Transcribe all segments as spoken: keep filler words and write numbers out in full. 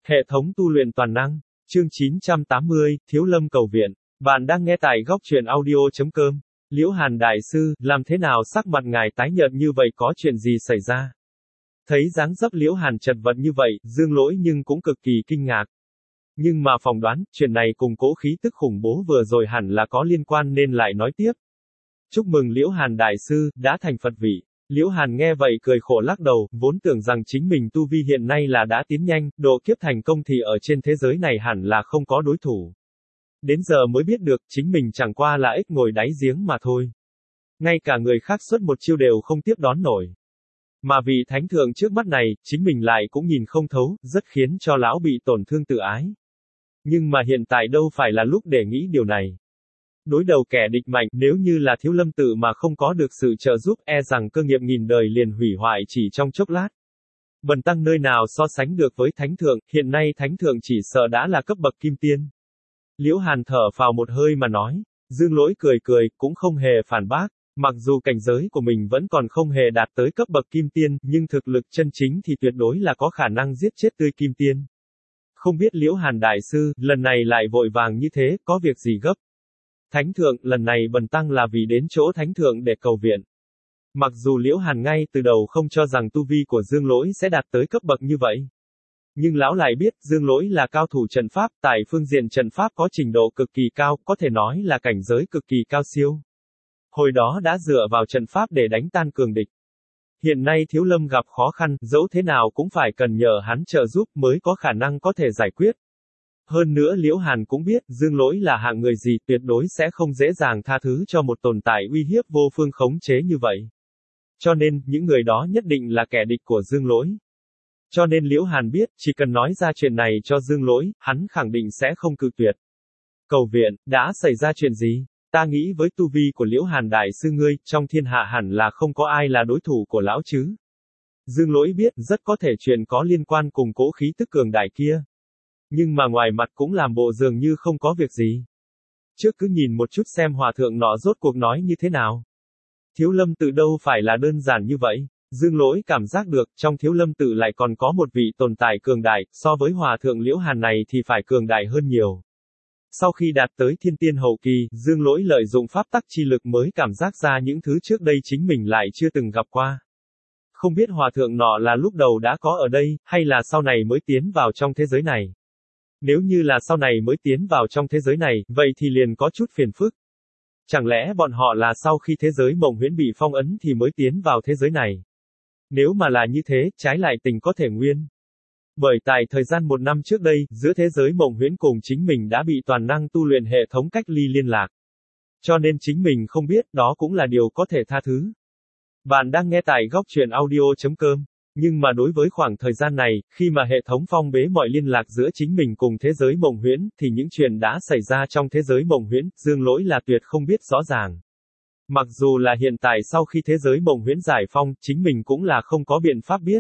Hệ thống tu luyện toàn năng, chương chín trăm tám mươi, Thiếu Lâm cầu viện. Bạn đang nghe tại góc truyện audio.com. Liễu Hàn đại sư, làm thế nào sắc mặt ngài tái nhợt như vậy, có chuyện gì xảy ra? Thấy dáng dấp Liễu Hàn chật vật như vậy, Dương Lỗi nhưng cũng cực kỳ kinh ngạc. Nhưng mà phỏng đoán, chuyện này cùng cỗ khí tức khủng bố vừa rồi hẳn là có liên quan nên lại nói tiếp. Chúc mừng Liễu Hàn đại sư, đã thành Phật vị. Liễu Hàn nghe vậy cười khổ lắc đầu, vốn tưởng rằng chính mình tu vi hiện nay là đã tiến nhanh, độ kiếp thành công thì ở trên thế giới này hẳn là không có đối thủ. Đến giờ mới biết được, chính mình chẳng qua là ếch ngồi đáy giếng mà thôi. Ngay cả người khác xuất một chiêu đều không tiếp đón nổi. Mà vị thánh thượng trước mắt này, chính mình lại cũng nhìn không thấu, rất khiến cho lão bị tổn thương tự ái. Nhưng mà hiện tại đâu phải là lúc để nghĩ điều này. Đối đầu kẻ địch mạnh, nếu như là Thiếu Lâm tự mà không có được sự trợ giúp, e rằng cơ nghiệp nghìn đời liền hủy hoại chỉ trong chốc lát. Bần tăng nơi nào so sánh được với thánh thượng, hiện nay thánh thượng chỉ sợ đã là cấp bậc kim tiên. Liễu Hàn thở phào một hơi mà nói. Dương Lỗi cười cười, cũng không hề phản bác. Mặc dù cảnh giới của mình vẫn còn không hề đạt tới cấp bậc kim tiên, nhưng thực lực chân chính thì tuyệt đối là có khả năng giết chết tươi kim tiên. Không biết Liễu Hàn đại sư, lần này lại vội vàng như thế, có việc gì gấp? Thánh thượng, lần này bần tăng là vì đến chỗ thánh thượng để cầu viện. Mặc dù Liễu Hàn ngay từ đầu không cho rằng tu vi của Dương Lỗi sẽ đạt tới cấp bậc như vậy. Nhưng lão lại biết, Dương Lỗi là cao thủ trận pháp, tại phương diện trận pháp có trình độ cực kỳ cao, có thể nói là cảnh giới cực kỳ cao siêu. Hồi đó đã dựa vào trận pháp để đánh tan cường địch. Hiện nay Thiếu Lâm gặp khó khăn, dẫu thế nào cũng phải cần nhờ hắn trợ giúp mới có khả năng có thể giải quyết. Hơn nữa Liễu Hàn cũng biết, Dương Lỗi là hạng người gì, tuyệt đối sẽ không dễ dàng tha thứ cho một tồn tại uy hiếp vô phương khống chế như vậy. Cho nên, những người đó nhất định là kẻ địch của Dương Lỗi. Cho nên Liễu Hàn biết, chỉ cần nói ra chuyện này cho Dương Lỗi, hắn khẳng định sẽ không cự tuyệt. Cầu viện, đã xảy ra chuyện gì? Ta nghĩ với tu vi của Liễu Hàn đại sư ngươi, trong thiên hạ hẳn là không có ai là đối thủ của lão chứ. Dương Lỗi biết, rất có thể chuyện có liên quan cùng cỗ khí tức cường đại kia. Nhưng mà ngoài mặt cũng làm bộ dường như không có việc gì. Trước cứ nhìn một chút xem hòa thượng nọ rốt cuộc nói như thế nào. Thiếu Lâm tự đâu phải là đơn giản như vậy. Dương Lỗi cảm giác được, trong Thiếu Lâm tự lại còn có một vị tồn tại cường đại, so với hòa thượng Liễu Hàn này thì phải cường đại hơn nhiều. Sau khi đạt tới thiên tiên hậu kỳ, Dương Lỗi lợi dụng pháp tắc chi lực mới cảm giác ra những thứ trước đây chính mình lại chưa từng gặp qua. Không biết hòa thượng nọ là lúc đầu đã có ở đây, hay là sau này mới tiến vào trong thế giới này. Nếu như là sau này mới tiến vào trong thế giới này, vậy thì liền có chút phiền phức. Chẳng lẽ bọn họ là sau khi thế giới mộng huyễn bị phong ấn thì mới tiến vào thế giới này? Nếu mà là như thế, trái lại tình có thể nguyên. Bởi tại thời gian một năm trước đây, giữa thế giới mộng huyễn cùng chính mình đã bị toàn năng tu luyện hệ thống cách ly liên lạc. Cho nên chính mình không biết, đó cũng là điều có thể tha thứ. Bạn đang nghe tại góc truyện audio.com. Nhưng mà đối với khoảng thời gian này, khi mà hệ thống phong bế mọi liên lạc giữa chính mình cùng thế giới mộng huyễn, thì những chuyện đã xảy ra trong thế giới mộng huyễn, Dương Lỗi là tuyệt không biết rõ ràng. Mặc dù là hiện tại sau khi thế giới mộng huyễn giải phong, chính mình cũng là không có biện pháp biết.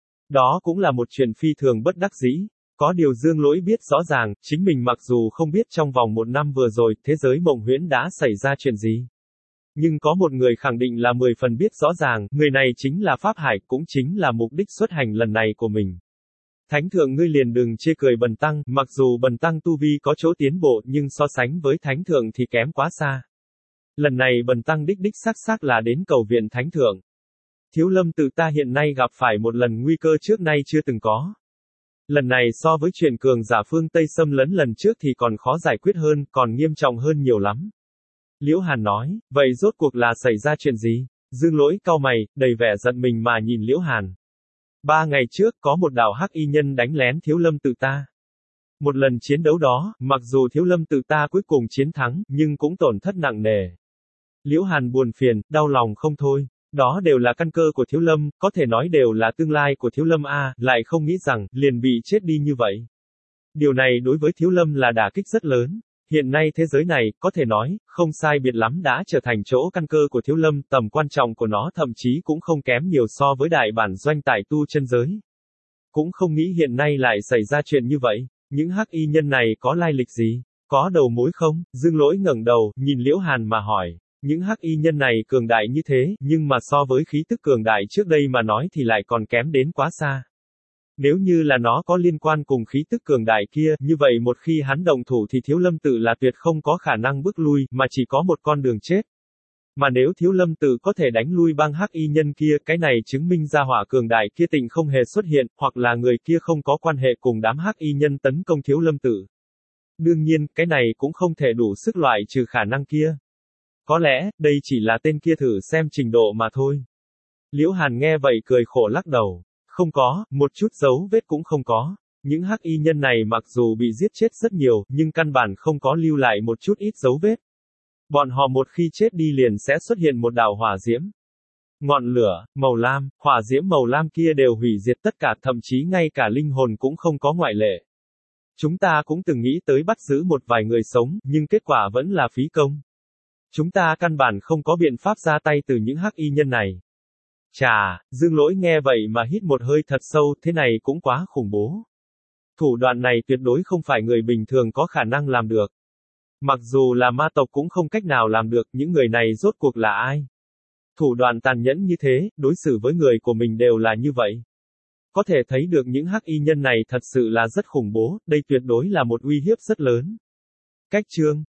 Đó cũng là một chuyện phi thường bất đắc dĩ. Có điều Dương Lỗi biết rõ ràng, chính mình mặc dù không biết trong vòng một năm vừa rồi, thế giới mộng huyễn đã xảy ra chuyện gì. Nhưng có một người khẳng định là mười phần biết rõ ràng, người này chính là Pháp Hải, cũng chính là mục đích xuất hành lần này của mình. Thánh thượng ngươi liền đừng chê cười bần tăng, mặc dù bần tăng tu vi có chỗ tiến bộ nhưng so sánh với thánh thượng thì kém quá xa. Lần này bần tăng đích đích xác xác là đến cầu viện thánh thượng. Thiếu Lâm tự ta hiện nay gặp phải một lần nguy cơ trước nay chưa từng có. Lần này so với chuyện cường giả phương Tây xâm lấn lần trước thì còn khó giải quyết hơn, còn nghiêm trọng hơn nhiều lắm. Liễu Hàn nói, vậy rốt cuộc là xảy ra chuyện gì? Dương Lỗi cau mày, đầy vẻ giận mình mà nhìn Liễu Hàn. Ba ngày trước, có một đạo hắc y nhân đánh lén Thiếu Lâm tự ta. Một lần chiến đấu đó, mặc dù Thiếu Lâm tự ta cuối cùng chiến thắng, nhưng cũng tổn thất nặng nề. Liễu Hàn buồn phiền, đau lòng không thôi. Đó đều là căn cơ của Thiếu Lâm, có thể nói đều là tương lai của Thiếu Lâm a, lại không nghĩ rằng, liền bị chết đi như vậy. Điều này đối với Thiếu Lâm là đả kích rất lớn. Hiện nay thế giới này, có thể nói, không sai biệt lắm đã trở thành chỗ căn cơ của Thiếu Lâm, tầm quan trọng của nó thậm chí cũng không kém nhiều so với đại bản doanh tại tu chân giới. Cũng không nghĩ hiện nay lại xảy ra chuyện như vậy, những hắc y nhân này có lai lịch gì, có đầu mối không? Dương Lỗi ngẩng đầu, nhìn Liễu Hàn mà hỏi, những hắc y nhân này cường đại như thế, nhưng mà so với khí tức cường đại trước đây mà nói thì lại còn kém đến quá xa. Nếu như là nó có liên quan cùng khí tức cường đại kia, như vậy một khi hắn động thủ thì Thiếu Lâm Tự là tuyệt không có khả năng bước lui, mà chỉ có một con đường chết. Mà nếu Thiếu Lâm Tự có thể đánh lui bang hắc y nhân kia, cái này chứng minh ra hỏa cường đại kia tịnh không hề xuất hiện, hoặc là người kia không có quan hệ cùng đám hắc y nhân tấn công Thiếu Lâm Tự. Đương nhiên, cái này cũng không thể đủ sức loại trừ khả năng kia. Có lẽ, đây chỉ là tên kia thử xem trình độ mà thôi. Liễu Hàn nghe vậy cười khổ lắc đầu. Không có, một chút dấu vết cũng không có. Những hắc y nhân này mặc dù bị giết chết rất nhiều, nhưng căn bản không có lưu lại một chút ít dấu vết. Bọn họ một khi chết đi liền sẽ xuất hiện một đạo hỏa diễm. Ngọn lửa, màu lam, hỏa diễm màu lam kia đều hủy diệt tất cả, thậm chí ngay cả linh hồn cũng không có ngoại lệ. Chúng ta cũng từng nghĩ tới bắt giữ một vài người sống, nhưng kết quả vẫn là phí công. Chúng ta căn bản không có biện pháp ra tay từ những hắc y nhân này. Chà, Dương Lỗi nghe vậy mà hít một hơi thật sâu, thế này cũng quá khủng bố. Thủ đoạn này tuyệt đối không phải người bình thường có khả năng làm được. Mặc dù là ma tộc cũng không cách nào làm được, những người này rốt cuộc là ai? Thủ đoạn tàn nhẫn như thế, đối xử với người của mình đều là như vậy. Có thể thấy được những hắc y nhân này thật sự là rất khủng bố, đây tuyệt đối là một uy hiếp rất lớn. Cách chương